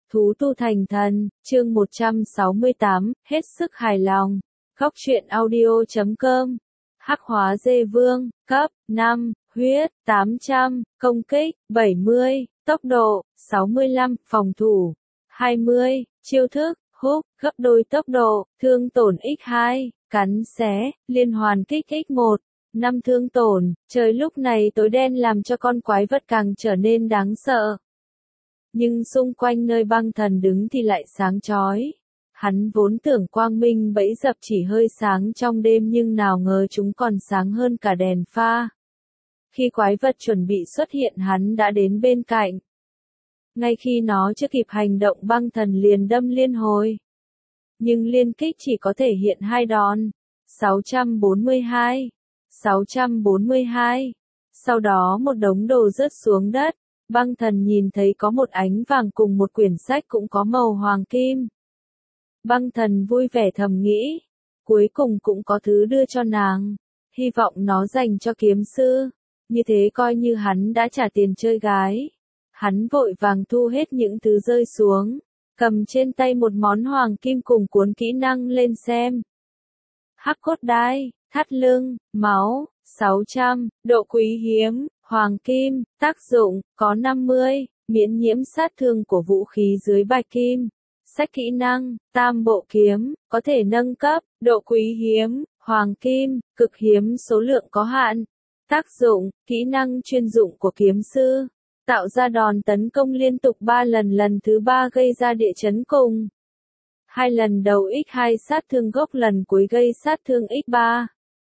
Thú tu thành thần, chương 168, hết sức hài lòng. Góc truyện audio.com. Hắc hóa dê vương, cấp 5, huyết 800, công kích 70, tốc độ 65, phòng thủ 20, chiêu thức húc gấp đôi tốc độ, thương tổn x2, cắn xé, liên hoàn kích x1, 5 thương tổn. Trời lúc này tối đen làm cho con quái vật càng trở nên đáng sợ. Nhưng xung quanh nơi băng thần đứng thì lại sáng chói. Hắn vốn tưởng quang minh bẫy dập chỉ hơi sáng trong đêm nhưng nào ngờ chúng còn sáng hơn cả đèn pha. Khi quái vật chuẩn bị xuất hiện hắn đã đến bên cạnh. Ngay khi nó chưa kịp hành động băng thần liền đâm liên hồi. Nhưng liên kích chỉ có thể hiện 2 đòn. 642. 642. Sau đó một đống đồ rớt xuống đất. Băng thần nhìn thấy có một ánh vàng cùng một quyển sách cũng có màu hoàng kim. Băng thần vui vẻ thầm nghĩ. Cuối cùng cũng có thứ đưa cho nàng. Hy vọng nó dành cho kiếm sư. Như thế coi như hắn đã trả tiền chơi gái. Hắn vội vàng thu hết những thứ rơi xuống. Cầm trên tay một món hoàng kim cùng cuốn kỹ năng lên xem. Hắc cốt đai, thắt lưng, máu, 600, độ quý hiếm, hoàng kim, tác dụng, có 50, miễn nhiễm sát thương của vũ khí dưới bạch kim. Sách kỹ năng, tam bộ kiếm, có thể nâng cấp, độ quý hiếm, hoàng kim, cực hiếm số lượng có hạn. Tác dụng, kỹ năng chuyên dụng của kiếm sư. Tạo ra đòn tấn công liên tục 3 lần, lần thứ 3 gây ra địa chấn cùng. 2 lần đầu x2 sát thương gốc, lần cuối gây sát thương x3.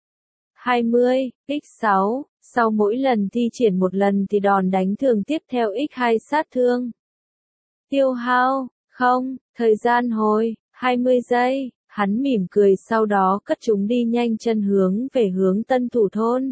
20, x6, sau mỗi lần thi triển một lần thì đòn đánh thường tiếp theo x2 sát thương. Tiêu hao, không, thời gian hồi, 20 giây, hắn mỉm cười sau đó cất chúng đi nhanh chân hướng về hướng Tân Thủ Thôn.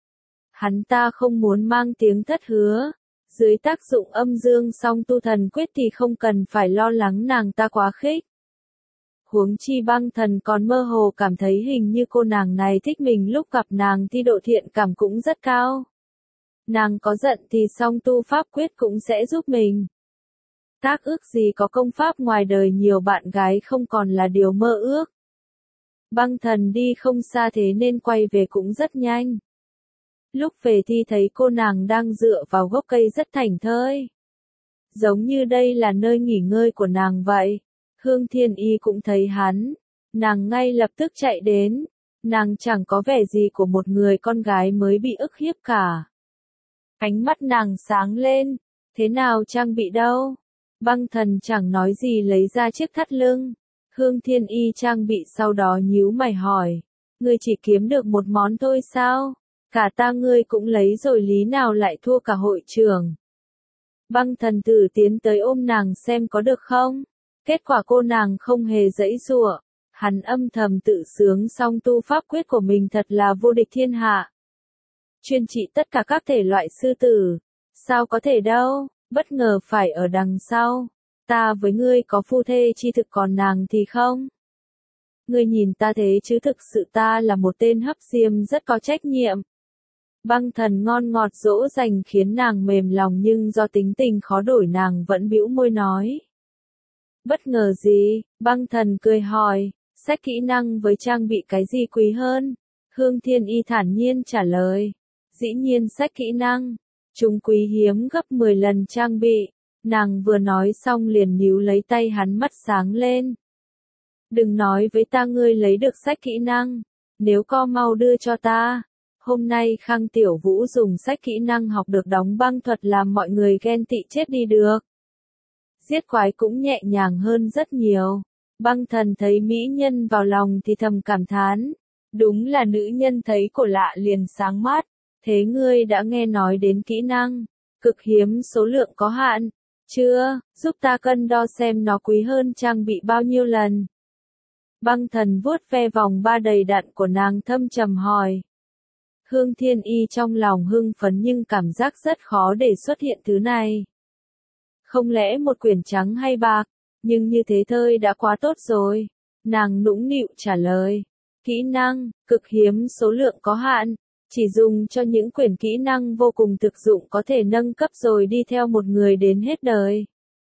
Hắn ta không muốn mang tiếng thất hứa. Dưới tác dụng âm dương song tu thần quyết thì không cần phải lo lắng nàng ta quá khích. Huống chi băng thần còn mơ hồ cảm thấy hình như cô nàng này thích mình, lúc gặp nàng thì độ thiện cảm cũng rất cao. Nàng có giận thì song tu pháp quyết cũng sẽ giúp mình. Tác ước gì có công pháp ngoài đời nhiều bạn gái không còn là điều mơ ước. Băng thần đi không xa thế nên quay về cũng rất nhanh. Lúc về thì thấy cô nàng đang dựa vào gốc cây rất thảnh thơi. Giống như đây là nơi nghỉ ngơi của nàng vậy. Hương Thiên Y cũng thấy hắn. Nàng ngay lập tức chạy đến. Nàng chẳng có vẻ gì của một người con gái mới bị ức hiếp cả. Ánh mắt nàng sáng lên. Thế nào trang bị đâu? Băng thần chẳng nói gì lấy ra chiếc thắt lưng. Hương Thiên Y trang bị sau đó nhíu mày hỏi. Ngươi chỉ kiếm được một món thôi sao? Cả ta ngươi cũng lấy rồi, lý nào lại thua cả hội trưởng. Băng thần tử tiến tới ôm nàng xem có được không. Kết quả cô nàng không hề giãy giụa. Hắn âm thầm tự sướng song tu pháp quyết của mình thật là vô địch thiên hạ. Chuyên trị tất cả các thể loại sư tử. Sao có thể đâu, bất ngờ phải ở đằng sau. Ta với ngươi có phu thê chi thực còn nàng thì không. Ngươi nhìn ta thế chứ thực sự ta là một tên hấp diêm rất có trách nhiệm. Băng thần ngon ngọt dỗ dành khiến nàng mềm lòng nhưng do tính tình khó đổi nàng vẫn bĩu môi nói. Bất ngờ gì? Băng thần cười hỏi. Sách kỹ năng với trang bị cái gì quý hơn? Hương Thiên Y thản nhiên trả lời. Dĩ nhiên sách kỹ năng. Chúng quý hiếm gấp 10 lần trang bị. Nàng vừa nói xong liền níu lấy tay hắn, mắt sáng lên. Đừng nói với ta ngươi lấy được sách kỹ năng. Nếu có mau đưa cho ta. Hôm nay Khang Tiểu Vũ dùng sách kỹ năng học được đóng băng thuật làm mọi người ghen tị chết đi được. Giết quái cũng nhẹ nhàng hơn rất nhiều. Băng thần thấy mỹ nhân vào lòng thì thầm cảm thán. Đúng là nữ nhân thấy cổ lạ liền sáng mắt. Thế ngươi đã nghe nói đến kỹ năng cực hiếm số lượng có hạn chưa? Giúp ta cân đo xem nó quý hơn trang bị bao nhiêu lần. Băng thần vuốt ve vòng ba đầy đặn của nàng thâm trầm hỏi. Hương Thiên Y trong lòng hưng phấn nhưng cảm giác rất khó để xuất hiện thứ này. Không lẽ một quyển trắng hay bạc, nhưng như thế thôi đã quá tốt rồi. Nàng nũng nịu trả lời. Kỹ năng, cực hiếm số lượng có hạn, chỉ dùng cho những quyển kỹ năng vô cùng thực dụng có thể nâng cấp rồi đi theo một người đến hết đời.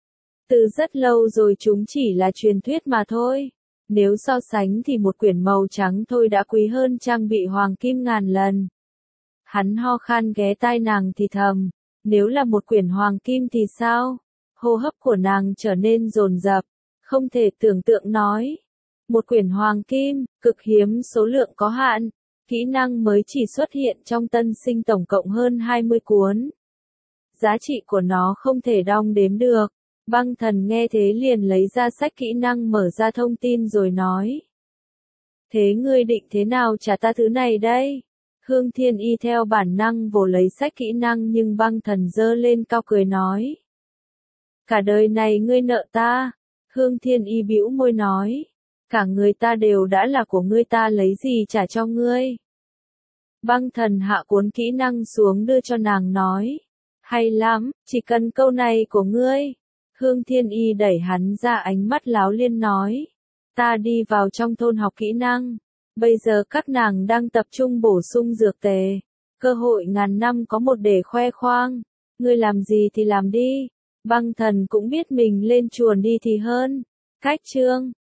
Từ rất lâu rồi chúng chỉ là truyền thuyết mà thôi. Nếu so sánh thì một quyển màu trắng thôi đã quý hơn trang bị hoàng kim ngàn lần. Hắn ho khan ghé tai nàng thì thầm, nếu là một quyển hoàng kim thì sao? Hô hấp của nàng trở nên dồn dập, không thể tưởng tượng nói. Một quyển hoàng kim, cực hiếm, số lượng có hạn, kỹ năng mới chỉ xuất hiện trong tân sinh tổng cộng hơn 20 cuốn. Giá trị của nó không thể đong đếm được. Băng thần nghe thế liền lấy ra sách kỹ năng mở ra thông tin rồi nói. Thế ngươi định thế nào trả ta thứ này đây? Hương Thiên Y theo bản năng vồ lấy sách kỹ năng nhưng băng thần giơ lên cao cười nói. Cả đời này ngươi nợ ta. Hương Thiên Y bĩu môi nói. Cả người ta đều đã là của ngươi, ta lấy gì trả cho ngươi? Băng thần hạ cuốn kỹ năng xuống đưa cho nàng nói. Hay lắm, chỉ cần câu này của ngươi. Hương Thiên Y đẩy hắn ra, ánh mắt láo liên nói. Ta đi vào trong thôn học kỹ năng. Bây giờ các nàng đang tập trung bổ sung dược tề. Cơ hội ngàn năm có một để khoe khoang. Ngươi làm gì thì làm đi. Băng thần cũng biết mình lên chuồn đi thì hơn. Cách chương